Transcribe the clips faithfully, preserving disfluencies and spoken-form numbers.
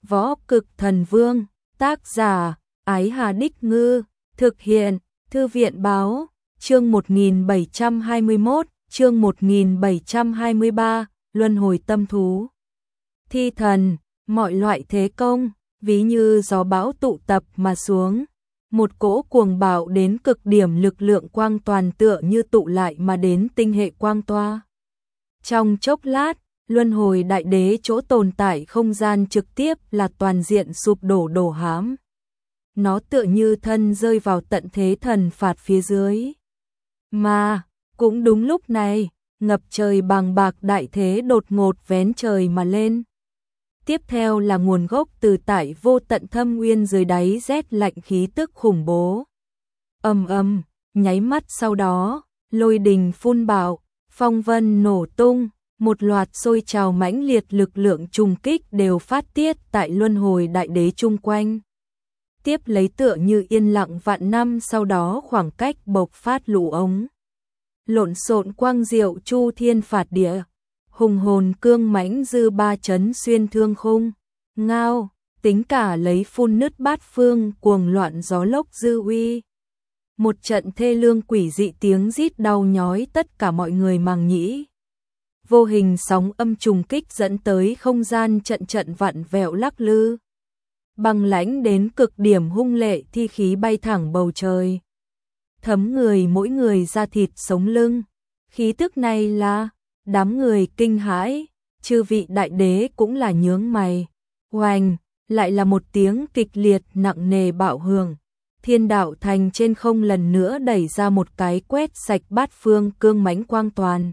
Võ Cực Thần Vương, tác giả, Ái Hà Đích Ngư, thực hiện, Thư viện Báo, chương một nghìn bảy trăm hai mươi mốt, chương một nghìn bảy trăm hai mươi ba, Luân hồi tâm thú. Thi thần, mọi loại thế công, ví như gió bão tụ tập mà xuống. Một cỗ cuồng bạo đến cực điểm lực lượng quang toàn tựa như tụ lại mà đến tinh hệ quang toa. Trong chốc lát, luân hồi đại đế chỗ tồn tại không gian trực tiếp là toàn diện sụp đổ đổ hám. Nó tựa như thân rơi vào tận thế thần phạt phía dưới. Mà, cũng đúng lúc này, ngập trời bàng bạc đại thế đột ngột vén trời mà lên. Tiếp theo là nguồn gốc từ tại vô tận thâm nguyên dưới đáy rét lạnh khí tức khủng bố. Ầm ầm, nháy mắt sau đó, lôi đình phun bạo, phong vân nổ tung, một loạt sôi trào mãnh liệt lực lượng trùng kích đều phát tiết tại luân hồi đại đế chung quanh. Tiếp lấy tựa như yên lặng vạn năm sau đó khoảng cách bộc phát lũ ống. Lộn xộn quang diệu chu thiên phạt địa. Hùng hồn cương mãnh dư ba chấn xuyên thương khung, ngao, tính cả lấy phun nứt bát phương cuồng loạn gió lốc dư uy. Một trận thê lương quỷ dị tiếng rít đau nhói tất cả mọi người màng nhĩ. Vô hình sóng âm trùng kích dẫn tới không gian trận trận vặn vẹo lắc lư. Băng lãnh đến cực điểm hung lệ thi khí bay thẳng bầu trời. Thấm người mỗi người da thịt sống lưng, khí tức này là... Đám người kinh hãi, chư vị đại đế cũng là nhướng mày. Oanh, lại là một tiếng kịch liệt nặng nề bạo hưởng. Thiên đạo thành trên không lần nữa đẩy ra một cái quét sạch bát phương cương mãnh quang toàn.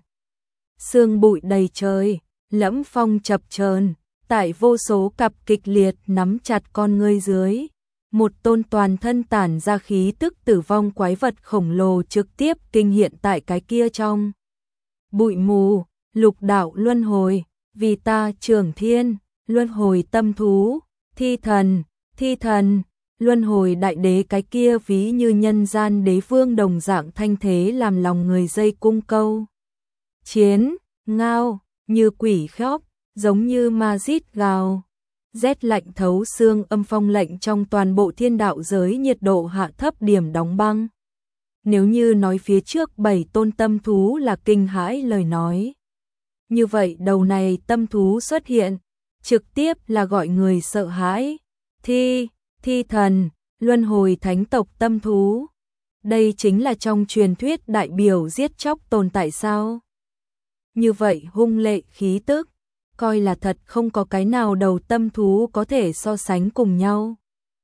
Sương bụi đầy trời, lẫm phong chập chờn, tại vô số cặp kịch liệt nắm chặt con ngươi dưới. Một tôn toàn thân tản ra khí tức tử vong quái vật khổng lồ trực tiếp kinh hiện tại cái kia trong. Bụi mù, lục đạo luân hồi, vì ta trưởng thiên, luân hồi tâm thú, thi thần, thi thần, luân hồi đại đế cái kia ví như nhân gian đế vương đồng dạng thanh thế làm lòng người dây cung câu. Chiến, ngao, như quỷ khóc, giống như ma rít gào. Rét lạnh thấu xương âm phong lệnh trong toàn bộ thiên đạo giới nhiệt độ hạ thấp điểm đóng băng. Nếu như nói phía trước bảy tôn tâm thú là kinh hãi lời nói. Như vậy đầu này tâm thú xuất hiện, trực tiếp là gọi người sợ hãi. Thi, thi thần, luân hồi thánh tộc tâm thú. Đây chính là trong truyền thuyết đại biểu giết chóc tồn tại sao? Như vậy hung lệ khí tức, coi là thật không có cái nào đầu tâm thú có thể so sánh cùng nhau.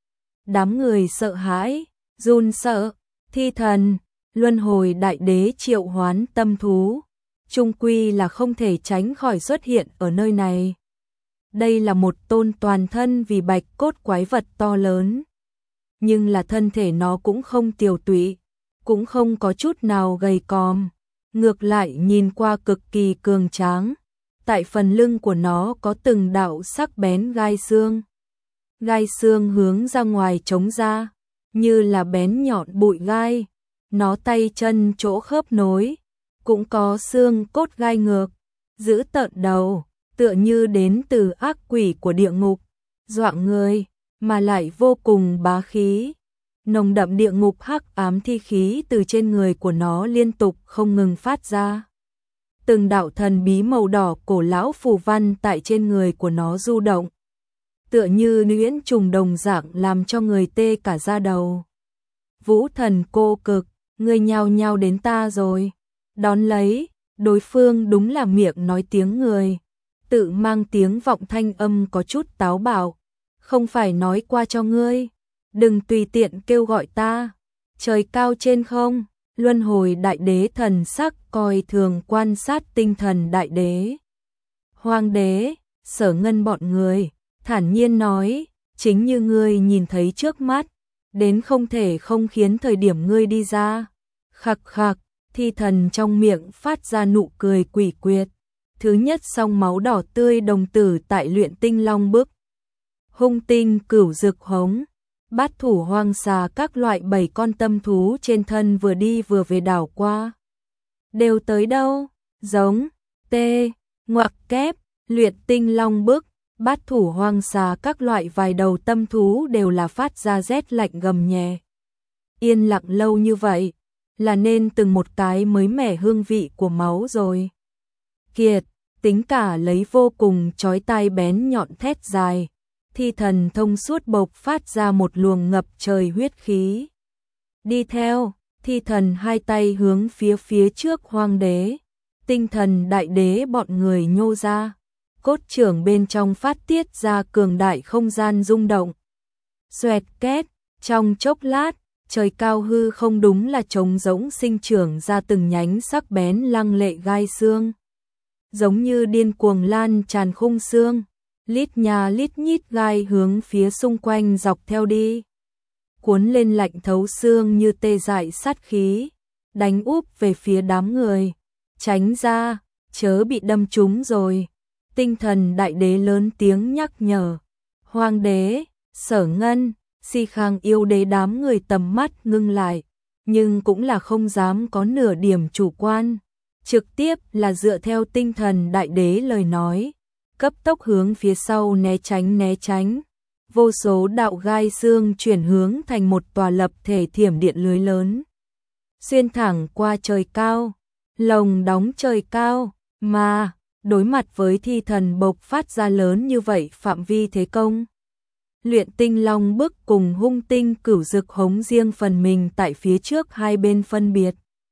Đám người sợ hãi, run sợ. Thi thần, luân hồi đại đế triệu hoán tâm thú, chung quy là không thể tránh khỏi xuất hiện ở nơi này. Đây là một tôn toàn thân vì bạch cốt quái vật to lớn, nhưng là thân thể nó cũng không tiều tụy, cũng không có chút nào gầy còm, ngược lại nhìn qua cực kỳ cường tráng. Tại phần lưng của nó có từng đạo sắc bén gai xương, gai xương hướng ra ngoài chống ra, như là bén nhọn bụi gai. Nó tay chân chỗ khớp nối, cũng có xương cốt gai ngược, giữ tợn đầu, tựa như đến từ ác quỷ của địa ngục, doạng người, mà lại vô cùng bá khí. Nồng đậm địa ngục hắc ám thi khí từ trên người của nó liên tục không ngừng phát ra. Từng đạo thần bí màu đỏ cổ lão phù văn tại trên người của nó du động, tựa như nhuyễn trùng đồng dạng làm cho người tê cả da đầu. Vũ thần cô cực, ngươi nhao nhao đến ta rồi. Đón lấy, đối phương đúng là miệng nói tiếng người, tự mang tiếng vọng thanh âm có chút táo bạo. Không phải nói qua cho ngươi, đừng tùy tiện kêu gọi ta. Trời cao trên không, luân hồi đại đế thần sắc coi thường quan sát tinh thần đại đế. Hoàng đế, Sở Ngân bọn người, thản nhiên nói, chính như ngươi nhìn thấy trước mắt, đến không thể không khiến thời điểm ngươi đi ra. Khặc khặc, thi thần trong miệng phát ra nụ cười quỷ quyệt. Thứ nhất song máu đỏ tươi đồng tử tại luyện tinh long bức. Hung tinh cửu dực hống, bát thủ hoang xà các loại bảy con tâm thú trên thân vừa đi vừa về đảo qua. Đều tới đâu? Giống, tê, ngoặc kép, luyện tinh long bức, Bát thủ hoang xà các loại vài đầu tâm thú đều là phát ra rét lạnh gầm nhẹ. Yên lặng lâu như vậy, là nên từng một cái mới mẻ hương vị của máu rồi. Kiệt, tính cả lấy vô cùng chói tai bén nhọn thét dài, thi thần thông suốt bộc phát ra một luồng ngập trời huyết khí. Đi theo, thi thần hai tay hướng phía phía trước Hoang Đế, Tinh Thần Đại Đế bọn người nhô ra, cốt trưởng bên trong phát tiết ra cường đại không gian rung động. Xoẹt két, trong chốc lát, trời cao hư không đúng là trống rỗng sinh trưởng ra từng nhánh sắc bén lăng lệ gai xương. Giống như điên cuồng lan tràn khung xương, lít nhà lít nhít gai hướng phía xung quanh dọc theo đi. Cuốn lên lạnh thấu xương như tê dại sát khí, đánh úp về phía đám người. Tránh ra, chớ bị đâm trúng rồi. Tinh Thần Đại Đế lớn tiếng nhắc nhở. Hoang Đế, Sở Ngân, Si Khang yêu đế đám người tầm mắt ngưng lại, nhưng cũng là không dám có nửa điểm chủ quan. Trực tiếp là dựa theo Tinh Thần Đại Đế lời nói, cấp tốc hướng phía sau né tránh né tránh. Vô số đạo gai xương chuyển hướng thành một tòa lập thể thiểm điện lưới lớn. Xuyên thẳng qua trời cao, lồng đóng trời cao, mà đối mặt với thi thần bộc phát ra lớn như vậy phạm vi thế công. Luyện Tinh Long bức cùng Hung Tinh Cửu Dực hống riêng phần mình tại phía trước hai bên phân biệt.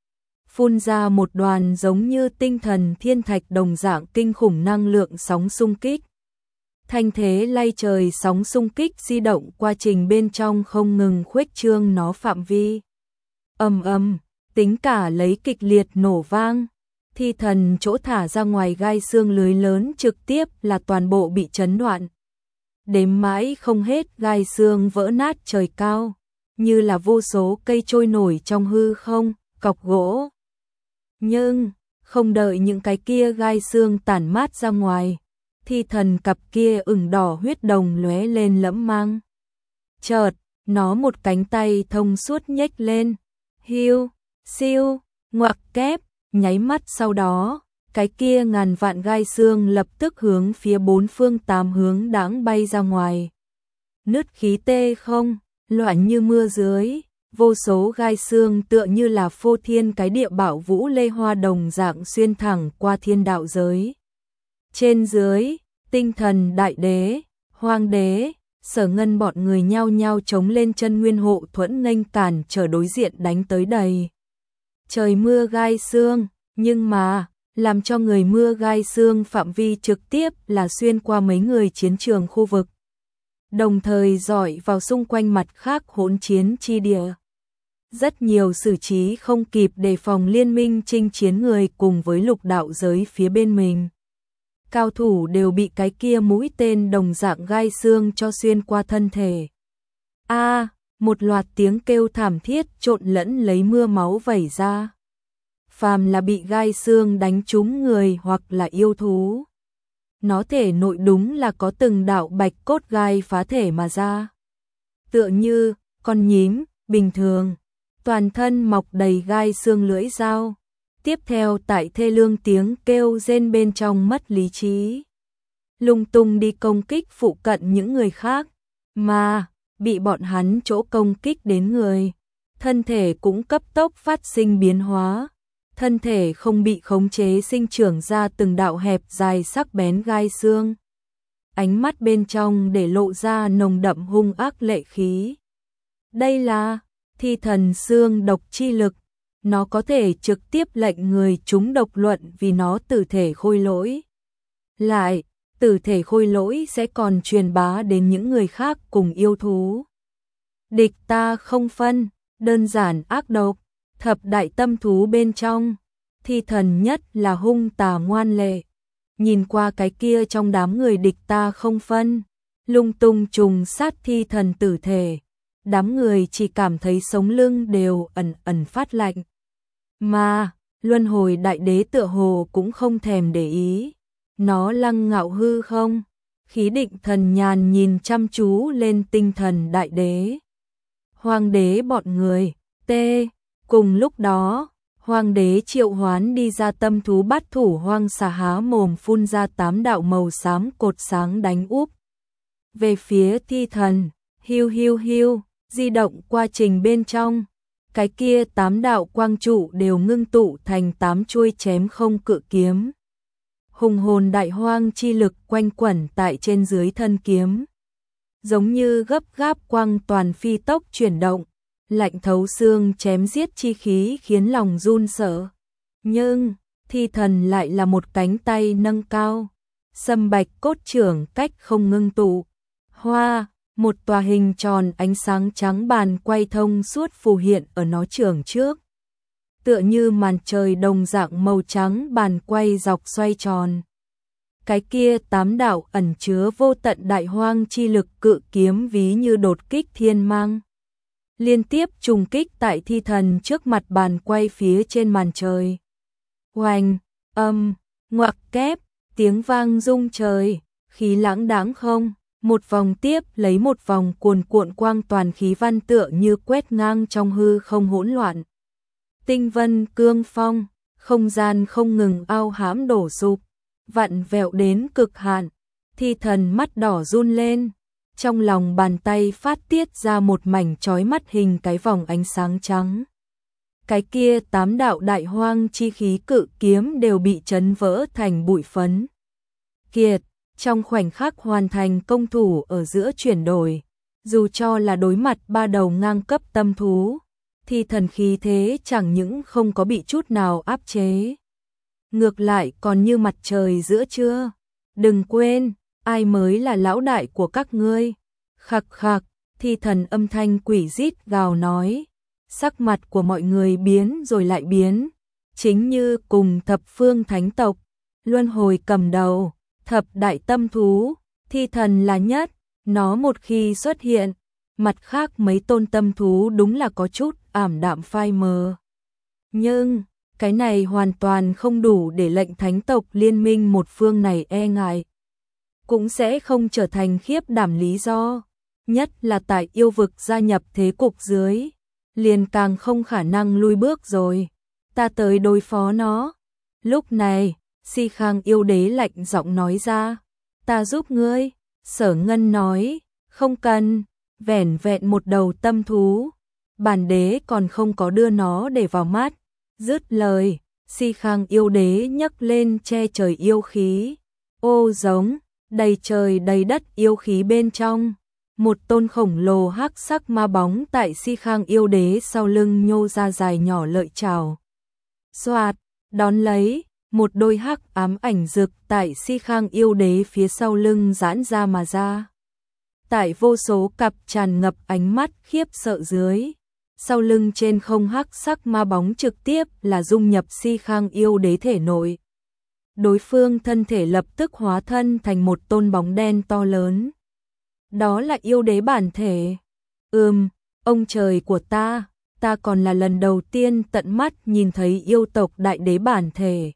Phun ra một đoàn giống như tinh thần thiên thạch đồng dạng kinh khủng năng lượng sóng xung kích. Thanh thế lay trời sóng xung kích di động quá trình bên trong không ngừng khuếch trương nó phạm vi. Ầm ầm, tính cả lấy kịch liệt nổ vang, thi thần chỗ thả ra ngoài gai xương lưới lớn trực tiếp là toàn bộ bị chấn đoạn. Đếm mãi không hết gai xương vỡ nát trời cao, như là vô số cây trôi nổi trong hư không, cọc gỗ. Nhưng, không đợi những cái kia gai xương tản mát ra ngoài, thi thần cặp kia ửng đỏ huyết đồng lóe lên lẫm mang. Chợt, nó một cánh tay thông suốt nhếch lên, hiu, siêu, ngoặc kép, nháy mắt sau đó, cái kia ngàn vạn gai xương lập tức hướng phía bốn phương tám hướng đãng bay ra ngoài. Nứt khí tê không, loạn như mưa dưới, vô số gai xương tựa như là phô thiên cái địa bảo vũ lê hoa đồng dạng xuyên thẳng qua thiên đạo giới. Trên dưới, Tinh Thần Đại Đế, Hoang Đế, Sở Ngân bọn người nhao nhao chống lên chân nguyên hộ thuẫn nghênh cản trở đối diện đánh tới đầy. Trời mưa gai xương, nhưng mà, làm cho người mưa gai xương phạm vi trực tiếp là xuyên qua mấy người chiến trường khu vực. Đồng thời dọi vào xung quanh mặt khác hỗn chiến chi địa. Rất nhiều xử trí không kịp đề phòng liên minh chinh chiến người cùng với lục đạo giới phía bên mình. Cao thủ đều bị cái kia mũi tên đồng dạng gai xương cho xuyên qua thân thể. A, à, một loạt tiếng kêu thảm thiết trộn lẫn lấy mưa máu vẩy ra. Phàm là bị gai xương đánh trúng người hoặc là yêu thú, nó thể nội đúng là có từng đạo bạch cốt gai phá thể mà ra. Tựa như con nhím bình thường, toàn thân mọc đầy gai xương lưỡi dao. Tiếp theo tại thê lương tiếng kêu rên bên trong mất lý trí, lung tung đi công kích phụ cận những người khác, mà bị bọn hắn chỗ công kích đến người, thân thể cũng cấp tốc phát sinh biến hóa, thân thể không bị khống chế sinh trưởng ra từng đạo hẹp dài sắc bén gai xương. Ánh mắt bên trong để lộ ra nồng đậm hung ác lệ khí. Đây là thi thần xương độc chi lực. Nó có thể trực tiếp lệnh người chúng độc luận vì nó tử thể khôi lỗi. Lại, tử thể khôi lỗi sẽ còn truyền bá đến những người khác cùng yêu thú. Địch ta không phân, đơn giản ác độc, thập đại tâm thú bên trong, thi thần nhất là hung tà ngoan lệ. Nhìn qua cái kia trong đám người địch ta không phân, lung tung trùng sát thi thần tử thể. Đám người chỉ cảm thấy sống lưng đều ẩn ẩn phát lạnh. Mà, luân hồi đại đế tựa hồ cũng không thèm để ý. Nó lăng ngạo hư không, khí định thần nhàn nhìn chăm chú lên Tinh Thần Đại Đế. Hoàng đế bọn người, tê, cùng lúc đó, Hoàng đế triệu hoán đi ra tâm thú bát thủ hoang xà há mồm phun ra tám đạo màu xám cột sáng đánh úp về phía thi thần, hiu hiu hiu, di động qua trình bên trong. Cái kia tám đạo quang trụ đều ngưng tụ thành tám chuôi chém không cự kiếm. Hùng hồn đại hoang chi lực quanh quẩn tại trên dưới thân kiếm. Giống như gấp gáp quang toàn phi tốc chuyển động, lạnh thấu xương chém giết chi khí khiến lòng run sợ. Nhưng, thi thần lại là một cánh tay nâng cao, sâm bạch cốt trưởng cách không ngưng tụ. Hoa, một tòa hình tròn ánh sáng trắng bàn quay thông suốt phù hiện ở nó trưởng trước. Tựa như màn trời đồng dạng màu trắng bàn quay dọc xoay tròn. Cái kia tám đạo ẩn chứa vô tận đại hoang chi lực cự kiếm ví như đột kích thiên mang. Liên tiếp trùng kích tại thi thần trước mặt bàn quay phía trên màn trời. Oanh, âm, ngoặc kép, tiếng vang rung trời, khí lãng đáng không, một vòng tiếp lấy một vòng cuồn cuộn quang toàn khí văn tựa như quét ngang trong hư không hỗn loạn. Tinh vân cương phong, không gian không ngừng ao hãm đổ sụp, vặn vẹo đến cực hạn, thi thần mắt đỏ run lên. Trong lòng bàn tay phát tiết ra một mảnh chói mắt hình cái vòng ánh sáng trắng. Cái kia tám đạo đại hoang chi khí cự kiếm đều bị chấn vỡ thành bụi phấn. Kiệt, trong khoảnh khắc hoàn thành công thủ ở giữa chuyển đổi, dù cho là đối mặt ba đầu ngang cấp tâm thú, thì thần khí thế chẳng những không có bị chút nào áp chế. Ngược lại còn như mặt trời giữa trưa. Đừng quên, ai mới là lão đại của các ngươi? Khặc khặc, thi thần âm thanh quỷ rít gào nói. Sắc mặt của mọi người biến rồi lại biến, chính như cùng thập phương thánh tộc, luân hồi cầm đầu, thập đại tâm thú, thi thần là nhất, nó một khi xuất hiện, mặt khác mấy tôn tâm thú đúng là có chút ảm đạm phai mờ. Nhưng, cái này hoàn toàn không đủ để lệnh thánh tộc liên minh một phương này e ngại. Cũng sẽ không trở thành khiếp đảm lý do, nhất là tại yêu vực gia nhập thế cục dưới, liền càng không khả năng lui bước rồi, ta tới đối phó nó. Lúc này, Si Khang yêu đế lạnh giọng nói ra, ta giúp ngươi. Sở Ngân nói, không cần, vẻn vẹn một đầu tâm thú, bản đế còn không có đưa nó để vào mắt. Dứt lời, Si Khang yêu đế nhấc lên che trời yêu khí, ô giống, đầy trời đầy đất yêu khí bên trong. Một tôn khổng lồ hắc sắc ma bóng tại Si Khang yêu đế sau lưng nhô ra dài nhỏ lợi chảo. Xoạt, đón lấy, một đôi hắc ám ảnh rực tại Si Khang yêu đế phía sau lưng giãn ra mà ra. Tại vô số cặp tràn ngập ánh mắt khiếp sợ dưới, sau lưng trên không hắc sắc ma bóng trực tiếp là dung nhập Si Khang yêu đế thể nội. Đối phương thân thể lập tức hóa thân thành một tôn bóng đen to lớn. Đó là yêu đế bản thể. Ừm, ông trời của ta, ta còn là lần đầu tiên tận mắt nhìn thấy yêu tộc đại đế bản thể.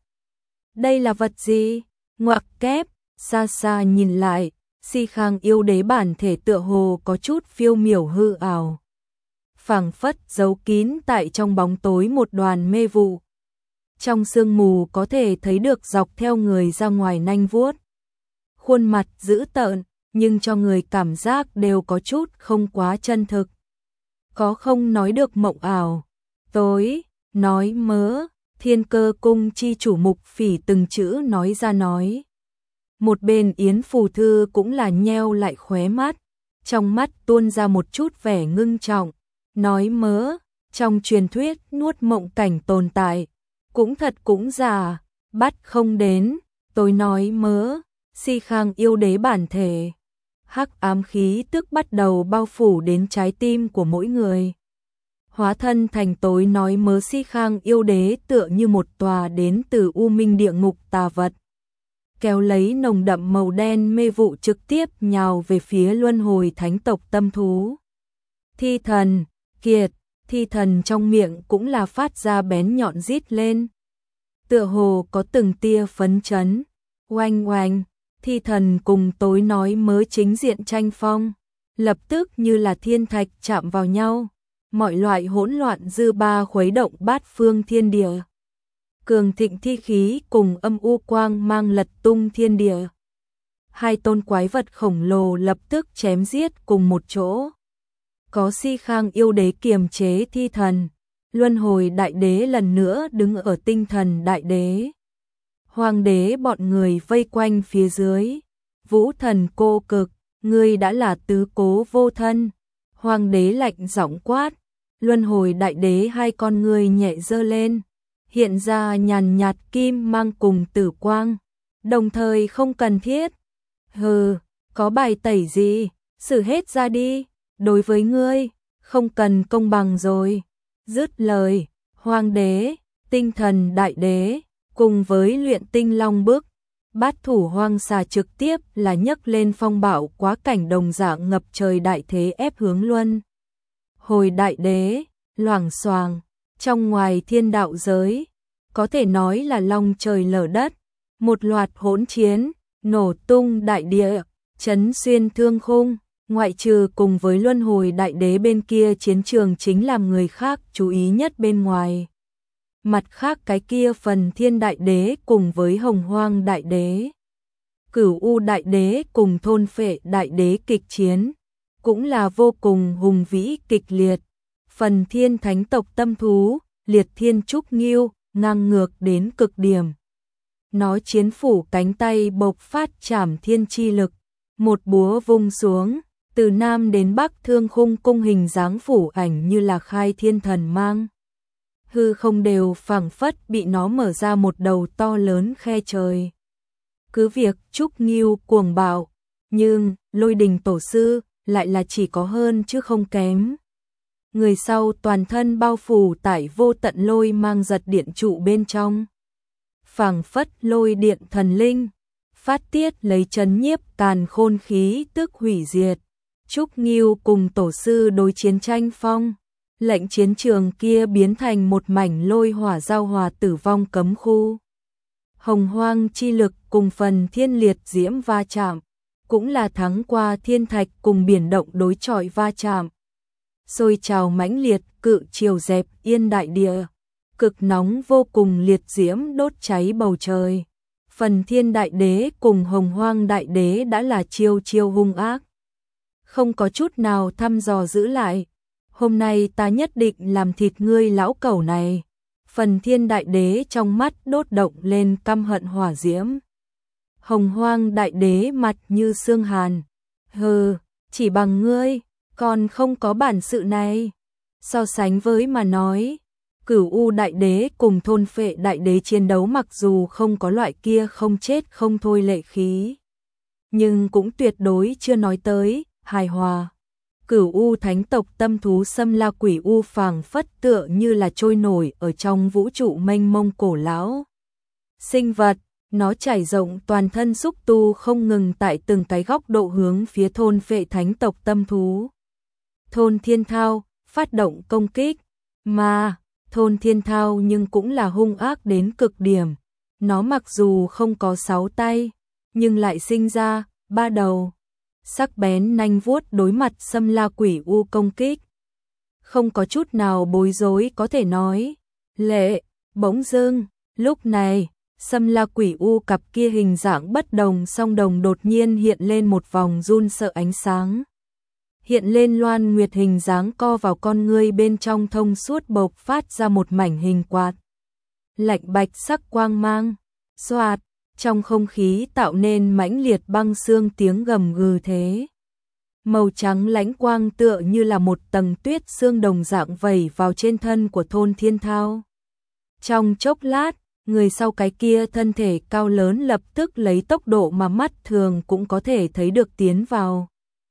Đây là vật gì? Ngoặc kép, xa xa nhìn lại, Si Khang yêu đế bản thể tựa hồ có chút phiêu miểu hư ảo. Phảng phất giấu kín tại trong bóng tối một đoàn mê vụ. Trong sương mù có thể thấy được dọc theo người ra ngoài nanh vuốt. Khuôn mặt dữ tợn, nhưng cho người cảm giác đều có chút không quá chân thực. Có không nói được mộng ảo. Tối, nói mớ, Thiên Cơ cung chi chủ Mục Phỉ từng chữ nói ra nói. Một bên Yến Phù Thư cũng là nheo lại khóe mắt, trong mắt tuôn ra một chút vẻ ngưng trọng, nói mớ, trong truyền thuyết nuốt mộng cảnh tồn tại, cũng thật cũng giả, bắt không đến, tôi nói mớ, Si Khang yêu đế bản thể. Hắc ám khí tức bắt đầu bao phủ đến trái tim của mỗi người. Hóa thân thành tối nói mớ Si Khang yêu đế tựa như một tòa đến từ u minh địa ngục tà vật. Kéo lấy nồng đậm màu đen mê vụ trực tiếp nhào về phía luân hồi thánh tộc tâm thú. Thi thần, kiệt, thi thần trong miệng cũng là phát ra bén nhọn rít lên. Tựa hồ có từng tia phấn chấn, oanh oanh, thi thần cùng tối nói mớ chính diện tranh phong, lập tức như là thiên thạch chạm vào nhau. mọi loại hỗn loạn dư ba khuấy động bát phương thiên địa. Cường thịnh thi khí cùng âm u quang mang lật tung thiên địa. Hai tôn quái vật khổng lồ lập tức chém giết cùng một chỗ. Có Si Khang yêu đế kiềm chế thi thần, luân hồi đại đế lần nữa đứng ở tinh thần đại đế. Hoàng đế bọn người vây quanh phía dưới. Vũ thần cô cực, ngươi đã là tứ cố vô thân. Hoàng đế lạnh giọng quát, luân hồi đại đế hai con ngươi nhẹ giơ lên, hiện ra nhàn nhạt kim mang cùng tử quang, đồng thời không cần thiết. Hừ, có bài tẩy gì, xử hết ra đi, đối với ngươi, không cần công bằng rồi. Dứt lời, hoàng đế, tinh thần đại đế, cùng với luyện tinh long bức, bát thủ hoang xà trực tiếp là nhấc lên phong bạo quá cảnh đồng dạng ngập trời đại thế ép hướng luân hồi đại đế, loảng xoàng, trong ngoài thiên đạo giới, có thể nói là long trời lở đất, một loạt hỗn chiến, nổ tung đại địa, chấn xuyên thương khung, ngoại trừ cùng với luân hồi đại đế bên kia chiến trường chính làm người khác chú ý nhất bên ngoài. Mặt khác cái kia phần thiên đại đế cùng với hồng hoang đại đế, cửu u đại đế cùng thôn phệ đại đế kịch chiến, cũng là vô cùng hùng vĩ kịch liệt. Phần thiên thánh tộc tâm thú, liệt thiên trúc nghiêu, ngang ngược đến cực điểm. Nó chiến phủ cánh tay bộc phát trảm thiên chi lực, một búa vung xuống, từ nam đến bắc thương khung cung hình dáng phủ ảnh như là khai thiên thần mang. Hư không đều phảng phất bị nó mở ra một đầu to lớn khe trời. Cứ việc trúc nghiêu cuồng bạo, nhưng lôi đình tổ sư lại là chỉ có hơn chứ không kém. Người sau toàn thân bao phủ tại vô tận lôi mang giật điện trụ bên trong. Phảng phất lôi điện thần linh, phát tiết lấy chấn nhiếp càn khôn khí tức hủy diệt. Trúc Nghiêu cùng tổ sư đối chiến tranh phong, lệnh chiến trường kia biến thành một mảnh lôi hỏa giao hòa tử vong cấm khu. Hồng hoang chi lực cùng phần thiên liệt diễm va chạm, cũng là thắng qua thiên thạch cùng biển động đối chọi va chạm. Sôi trào mãnh liệt cự chiều dẹp yên đại địa, cực nóng vô cùng liệt diễm đốt cháy bầu trời. Phần thiên đại đế cùng hồng hoang đại đế đã là chiêu chiêu hung ác, không có chút nào thăm dò giữ lại. Hôm nay ta nhất định làm thịt ngươi lão cẩu này. Phần thiên đại đế trong mắt đốt động lên căm hận hỏa diễm. Hồng hoang đại đế mặt như xương hàn. Hừ, chỉ bằng ngươi, còn không có bản sự này. So sánh với mà nói, cửu u đại đế cùng thôn phệ đại đế chiến đấu mặc dù không có loại kia không chết không thôi lệ khí, nhưng cũng tuyệt đối chưa nói tới hài hòa. Cửu u thánh tộc tâm thú xâm la quỷ u phảng phất tựa như là trôi nổi ở trong vũ trụ mênh mông cổ lão. Sinh vật, nó trải rộng toàn thân xúc tu không ngừng tại từng cái góc độ hướng phía thôn phệ thánh tộc tâm thú. Thôn thiên thao, phát động công kích, mà thôn thiên thao nhưng cũng là hung ác đến cực điểm. Nó mặc dù không có sáu tay, nhưng lại sinh ra ba đầu. Sắc bén nanh vuốt đối mặt xâm la quỷ u công kích. Không có chút nào bối rối có thể nói. Lệ, bỗng dưng, lúc này, xâm la quỷ u cặp kia hình dạng bất đồng song đồng đột nhiên hiện lên một vòng run sợ ánh sáng. Hiện lên loan nguyệt hình dáng co vào con ngươi bên trong thông suốt bộc phát ra một mảnh hình quạt. Lạnh bạch sắc quang mang, xoạt. Trong không khí tạo nên mãnh liệt băng xương tiếng gầm gừ thế. Màu trắng lãnh quang tựa như là một tầng tuyết xương đồng dạng vẩy vào trên thân của thôn thiên thao. Trong chốc lát, người sau cái kia thân thể cao lớn lập tức lấy tốc độ mà mắt thường cũng có thể thấy được tiến vào.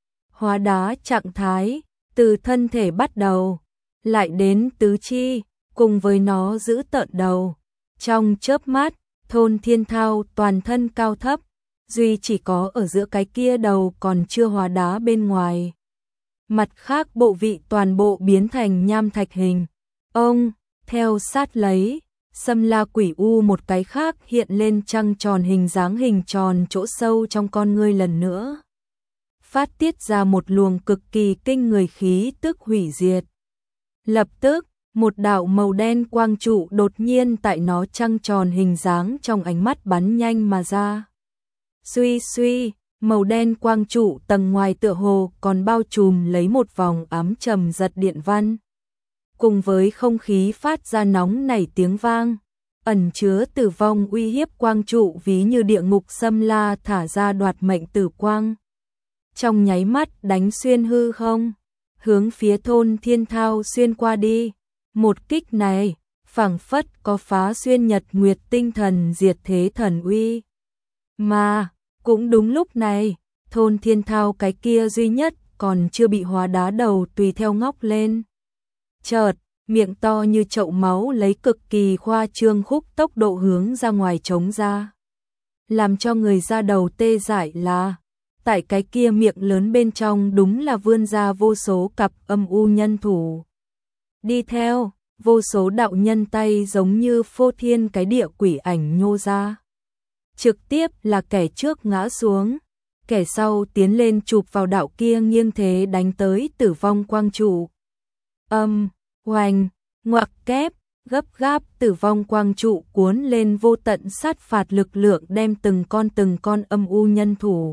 Hóa đá trạng thái, từ thân thể bắt đầu, lại đến tứ chi, cùng với nó giữ tợn đầu. Trong chớp mắt, thôn thiên thao toàn thân cao thấp, duy chỉ có ở giữa cái kia đầu còn chưa hóa đá bên ngoài. Mặt khác bộ vị toàn bộ biến thành nham thạch hình. Ông, theo sát lấy, xâm la quỷ u một cái khác hiện lên trăng tròn hình dáng hình tròn chỗ sâu trong con ngươi lần nữa. Phát tiết ra một luồng cực kỳ kinh người khí tức hủy diệt. Lập tức, một đạo màu đen quang trụ đột nhiên tại nó trăng tròn hình dáng trong ánh mắt bắn nhanh mà ra. Suy suy, màu đen quang trụ tầng ngoài tựa hồ còn bao trùm lấy một vòng ám trầm giật điện văn. Cùng với không khí phát ra nóng nảy tiếng vang, ẩn chứa tử vong uy hiếp quang trụ ví như địa ngục xâm la thả ra đoạt mệnh tử quang. Trong nháy mắt đánh xuyên hư không, hướng phía thôn Thiên Thao xuyên qua đi. Một kích này, phảng phất có phá xuyên nhật nguyệt tinh thần diệt thế thần uy. Mà, cũng đúng lúc này, thôn Thiên Thao cái kia duy nhất còn chưa bị hóa đá đầu tùy theo ngóc lên. Chợt, miệng to như chậu máu lấy cực kỳ khoa trương khúc tốc độ hướng ra ngoài trống ra. Làm cho người ra đầu tê dại là, tại cái kia miệng lớn bên trong đúng là vươn ra vô số cặp âm u nhân thủ. Đi theo, vô số đạo nhân tay giống như phô thiên cái địa quỷ ảnh nhô ra. Trực tiếp là kẻ trước ngã xuống, kẻ sau tiến lên chụp vào đạo kia nghiêng thế đánh tới tử vong quang trụ. Âm, hoành, ngoặc kép, gấp gáp tử vong quang trụ cuốn lên vô tận sát phạt lực lượng đem từng con từng con âm u nhân thủ.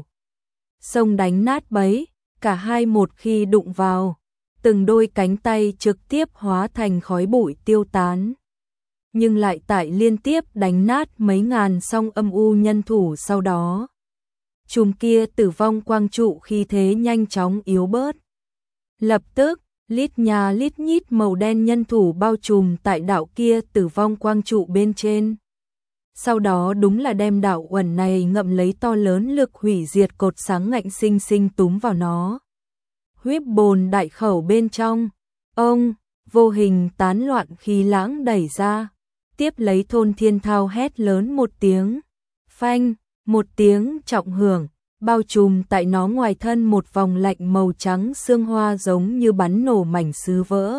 Xông đánh nát bấy, cả hai một khi đụng vào, từng đôi cánh tay trực tiếp hóa thành khói bụi tiêu tán. Nhưng lại tại liên tiếp đánh nát mấy ngàn song âm u nhân thủ sau đó. Chùm kia tử vong quang trụ khi thế nhanh chóng yếu bớt. Lập tức, lít nhà lít nhít màu đen nhân thủ bao trùm tại đạo kia tử vong quang trụ bên trên. Sau đó đúng là đem đạo uẩn này ngậm lấy to lớn lực hủy diệt cột sáng ngạnh sinh sinh túm vào nó. Huyết bồn đại khẩu bên trong, ông, vô hình tán loạn khí lãng đẩy ra, tiếp lấy thôn Thiên Thao hét lớn một tiếng, phanh, một tiếng trọng hưởng, bao trùm tại nó ngoài thân một vòng lạnh màu trắng xương hoa giống như bắn nổ mảnh sứ vỡ.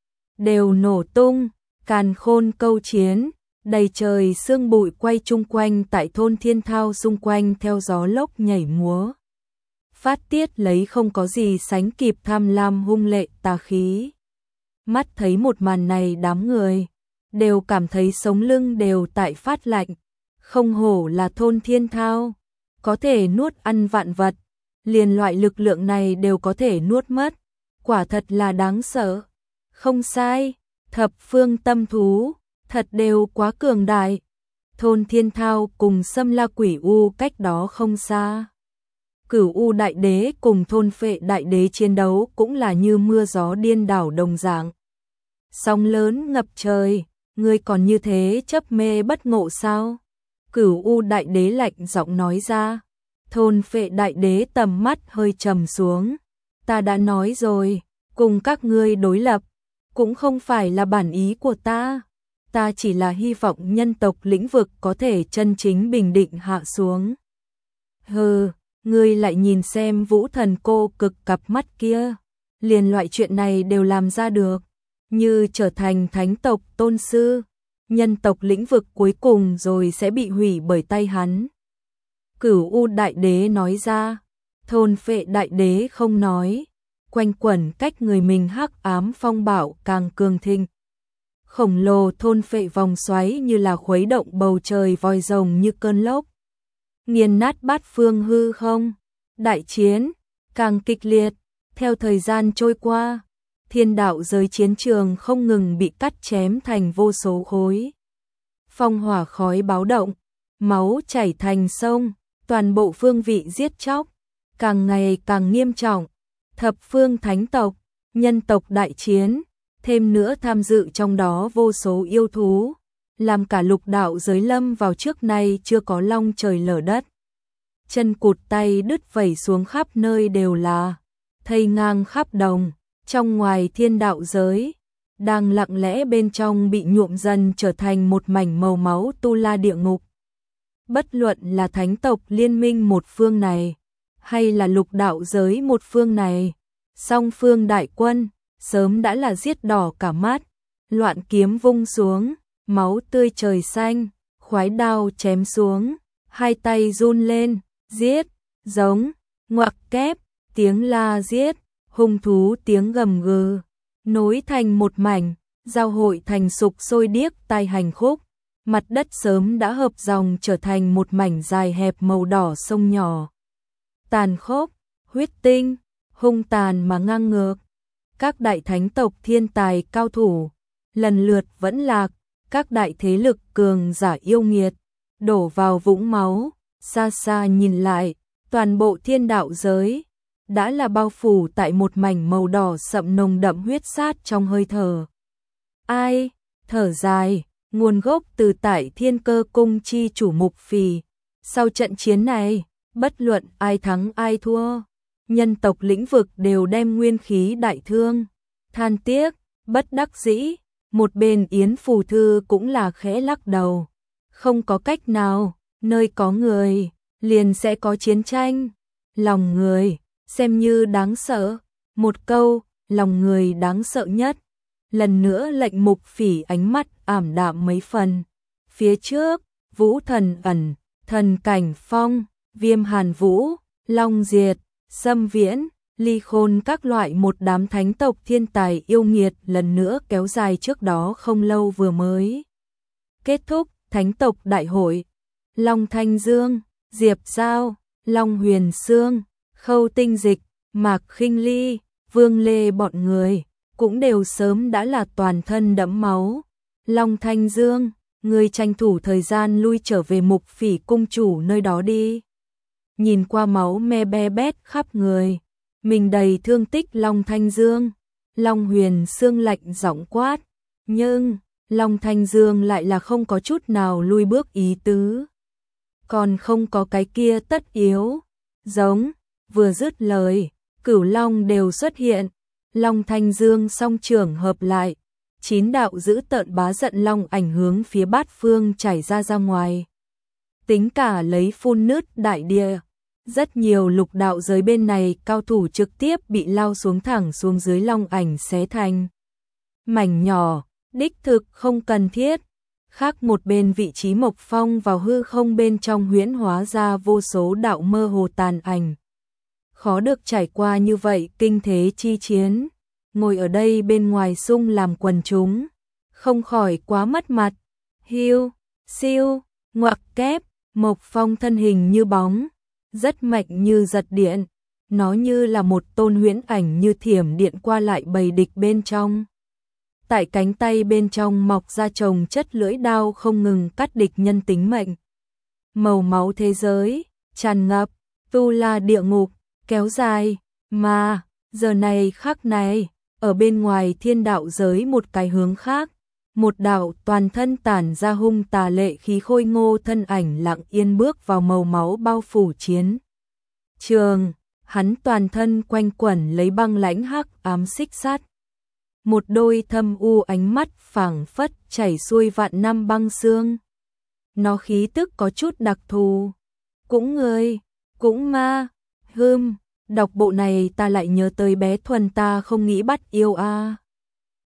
Đều nổ tung, càn khôn câu chiến, đầy trời sương bụi quay chung quanh tại thôn Thiên Thao xung quanh theo gió lốc nhảy múa. Phát tiết lấy không có gì sánh kịp tham lam hung lệ tà khí. Mắt thấy một màn này đám người, đều cảm thấy sống lưng đều tại phát lạnh. Không hổ là thôn Thiên Thao, có thể nuốt ăn vạn vật, liền loại lực lượng này đều có thể nuốt mất. Quả thật là đáng sợ. Không sai, thập phương tâm thú, thật đều quá cường đại. Thôn Thiên Thao cùng Xâm La Quỷ U cách đó không xa. Cửu U Đại Đế cùng thôn Phệ Đại Đế chiến đấu cũng là như mưa gió điên đảo đồng dạng. Sóng lớn ngập trời, ngươi còn như thế chấp mê bất ngộ sao? Cửu U Đại Đế lạnh giọng nói ra. Thôn Phệ Đại Đế tầm mắt hơi trầm xuống. Ta đã nói rồi, cùng các ngươi đối lập, cũng không phải là bản ý của ta. Ta chỉ là hy vọng nhân tộc lĩnh vực có thể chân chính bình định hạ xuống. Hừ, ngươi lại nhìn xem Vũ Thần cô cực cặp mắt kia, liền loại chuyện này đều làm ra được, như trở thành thánh tộc tôn sư, nhân tộc lĩnh vực cuối cùng rồi sẽ bị hủy bởi tay hắn. Cửu U Đại Đế nói ra, thôn Phệ Đại Đế không nói, quanh quẩn cách người mình hắc ám phong bạo càng cường thịnh. Khổng lồ thôn phệ vòng xoáy như là khuấy động bầu trời vòi rồng như cơn lốc. Nghiền nát bát phương hư không, đại chiến, càng kịch liệt, theo thời gian trôi qua, thiên đạo giới chiến trường không ngừng bị cắt chém thành vô số khối. Phong hỏa khói báo động, máu chảy thành sông, toàn bộ phương vị giết chóc, càng ngày càng nghiêm trọng, thập phương thánh tộc, nhân tộc đại chiến. Thêm nữa tham dự trong đó vô số yêu thú, làm cả lục đạo giới lâm vào trước nay chưa có long trời lở đất. Chân cụt tay đứt vẩy xuống khắp nơi đều là, thây ngang khắp đồng, trong ngoài thiên đạo giới, đang lặng lẽ bên trong bị nhuộm dần trở thành một mảnh màu máu tu la địa ngục. Bất luận là thánh tộc liên minh một phương này, hay là lục đạo giới một phương này, song phương đại quân, sớm đã là giết đỏ cả mắt, loạn kiếm vung xuống, máu tươi trời xanh, khoái đao chém xuống, hai tay run lên, giết, giống, ngoặc kép, tiếng la giết, hung thú tiếng gầm gừ, nối thành một mảnh, giao hội thành sục sôi điếc tai hành khúc. Mặt đất sớm đã hợp dòng trở thành một mảnh dài hẹp màu đỏ sông nhỏ. Tàn khốc, huyết tinh, hung tàn mà ngang ngược. Các đại thánh tộc thiên tài cao thủ, lần lượt vẫn lạc, các đại thế lực cường giả yêu nghiệt, đổ vào vũng máu, xa xa nhìn lại, toàn bộ thiên đạo giới, đã là bao phủ tại một mảnh màu đỏ sậm nồng đậm huyết sát trong hơi thở. Ai, thở dài, nguồn gốc từ tại Thiên Cơ Cung chi chủ Mục Phì. Sau trận chiến này, bất luận ai thắng ai thua, nhân tộc lĩnh vực đều đem nguyên khí đại thương. Than tiếc, bất đắc dĩ, một bên Yến Phù Thư cũng là khẽ lắc đầu. Không có cách nào, nơi có người, liền sẽ có chiến tranh. Lòng người, xem như đáng sợ. Một câu, lòng người đáng sợ nhất. Lần nữa lệnh Mục Phỉ ánh mắt ảm đạm mấy phần. Phía trước, Vũ Thần Ẩn, Thần Cảnh Phong, Viêm Hàn Vũ, Long Diệt, Sâm Viễn, Ly Khôn các loại một đám thánh tộc thiên tài yêu nghiệt lần nữa kéo dài trước đó không lâu vừa mới. Kết thúc thánh tộc đại hội. Long Thanh Dương, Diệp Giao, Long Huyền Sương, Khâu Tinh Dịch, Mạc Khinh Ly, Vương Lê bọn người cũng đều sớm đã là toàn thân đẫm máu. Long Thanh Dương, người tranh thủ thời gian lui trở về Mục Phỉ cung chủ nơi đó đi. Nhìn qua máu me be bét khắp người, mình đầy thương tích Long Thanh Dương. Long Huyền Sương lạnh giọng quát, nhưng Long Thanh Dương lại là không có chút nào lui bước ý tứ. Còn không có cái kia tất yếu. Giống, vừa dứt lời, Cửu Long đều xuất hiện. Long Thanh Dương song trưởng hợp lại, chín đạo giữ tợn bá giận long ảnh hướng phía bát phương chảy ra ra ngoài. Tính cả lấy phun nứt đại địa, rất nhiều lục đạo giới bên này cao thủ trực tiếp bị lao xuống thẳng xuống dưới long ảnh xé thành mảnh nhỏ, đích thực không cần thiết. Khác một bên vị trí Mộc Phong vào hư không bên trong huyễn hóa ra vô số đạo mơ hồ tàn ảnh. Khó được trải qua như vậy kinh thế chi chiến, ngồi ở đây bên ngoài sung làm quần chúng, không khỏi quá mất mặt. Hiu, siêu, ngoặc kép, Mộc Phong thân hình như bóng, rất mạnh như giật điện, nó như là một tôn huyễn ảnh như thiểm điện qua lại bầy địch bên trong. Tại cánh tay bên trong mọc ra chồng chất lưỡi đao không ngừng cắt địch nhân tính mệnh. Màu máu thế giới, tràn ngập, tu la địa ngục, kéo dài, mà, giờ này khắc này, ở bên ngoài thiên đạo giới một cái hướng khác, một đạo toàn thân tản ra hung tà lệ khí khôi ngô thân ảnh lặng yên bước vào màu máu bao phủ chiến trường, hắn toàn thân quanh quẩn lấy băng lãnh hắc ám xích sắt. Một đôi thâm u ánh mắt phảng phất chảy xuôi vạn năm băng xương. Nó khí tức có chút đặc thù, cũng người, cũng ma, hưm, đọc bộ này ta lại nhớ tới bé Thuần ta không nghĩ bắt yêu a. À.